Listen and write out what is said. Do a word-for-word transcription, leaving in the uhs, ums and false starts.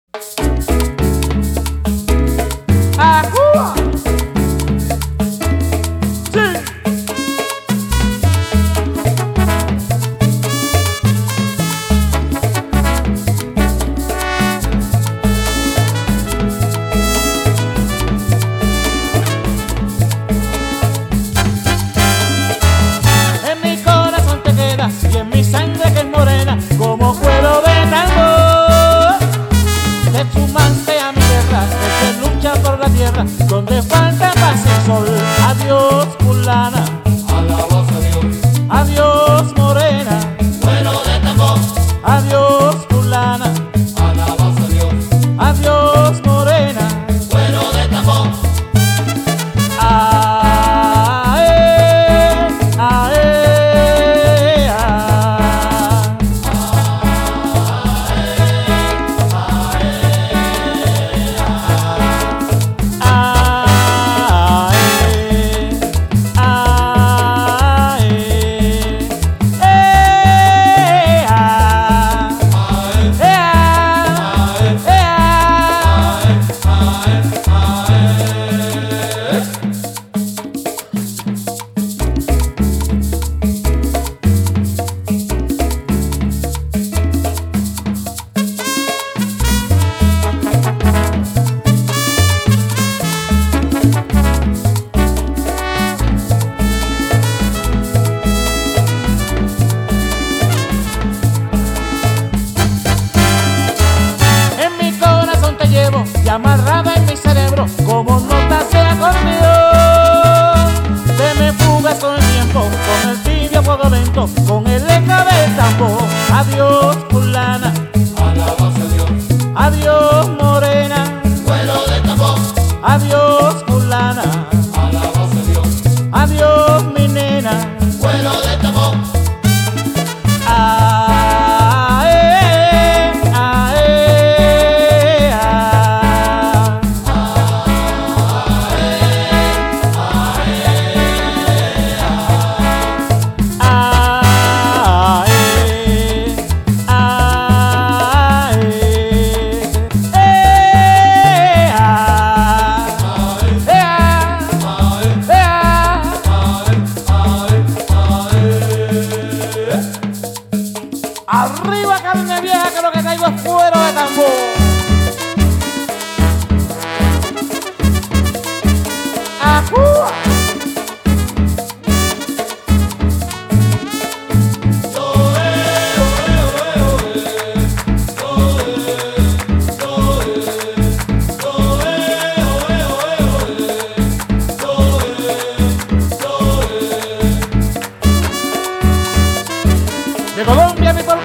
¡Ajúa! ¡Sí! En mi corazón te quedas y en mi sangre que es morena como cuero de tambor. Te sumaste a mi guerra, el que lucha por la tierra donde falta paz y sol. Adiós, fulana. Alabas a Dios. Adiós, morena. Cuero de tambor. Adiós, fulana. Alabas a Dios. Adiós, morena. Cuero de tambor. Ah, eh, ah, eh, ah. Ah, eh, ah, eh, eh, ah. Eh, ah, eh, ah. En mi corazón te llevo y amarrada en mi cerebro como nota de acordeón. Te me fugas con el tiempo, con el tibio fuego lento, con el eco del tambor. Adiós, fulana. Alabas a Dios. Adiós, morena. Cuero de tambor. Adiós, fulana. Alabas a Dios. Adiós, mi nena. Cuero de tambor. Ah, eh, ah, eh, ah. Ah, eh, ah, eh, eh, ah. Eh, ah, eh, ah. Arriba, carne vieja, que lo que traigo es cuero de tambor. ¡Ajúa! De Colombia, mi Colombia.